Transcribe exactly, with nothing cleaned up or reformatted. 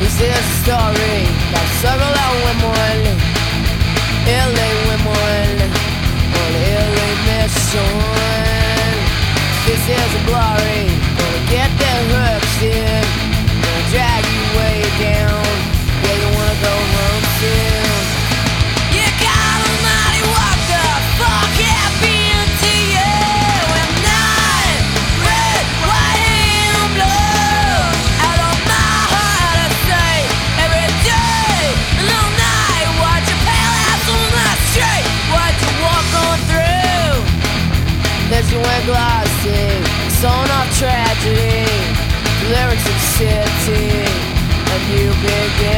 This is a story about several women, L A women, on the L A mission. This is a glory, gonna get their hooks in, gonna drag you way down. Yeah, you wanna go home soon. You got a money, what the fuck happened to you? I'm not red, white, and blue. Out of my heart, I say every day and all night. Watch your pale ass on the street, watch you walk on through. There's you wear glasses, song of tragedy, lyrics of city, and you begin.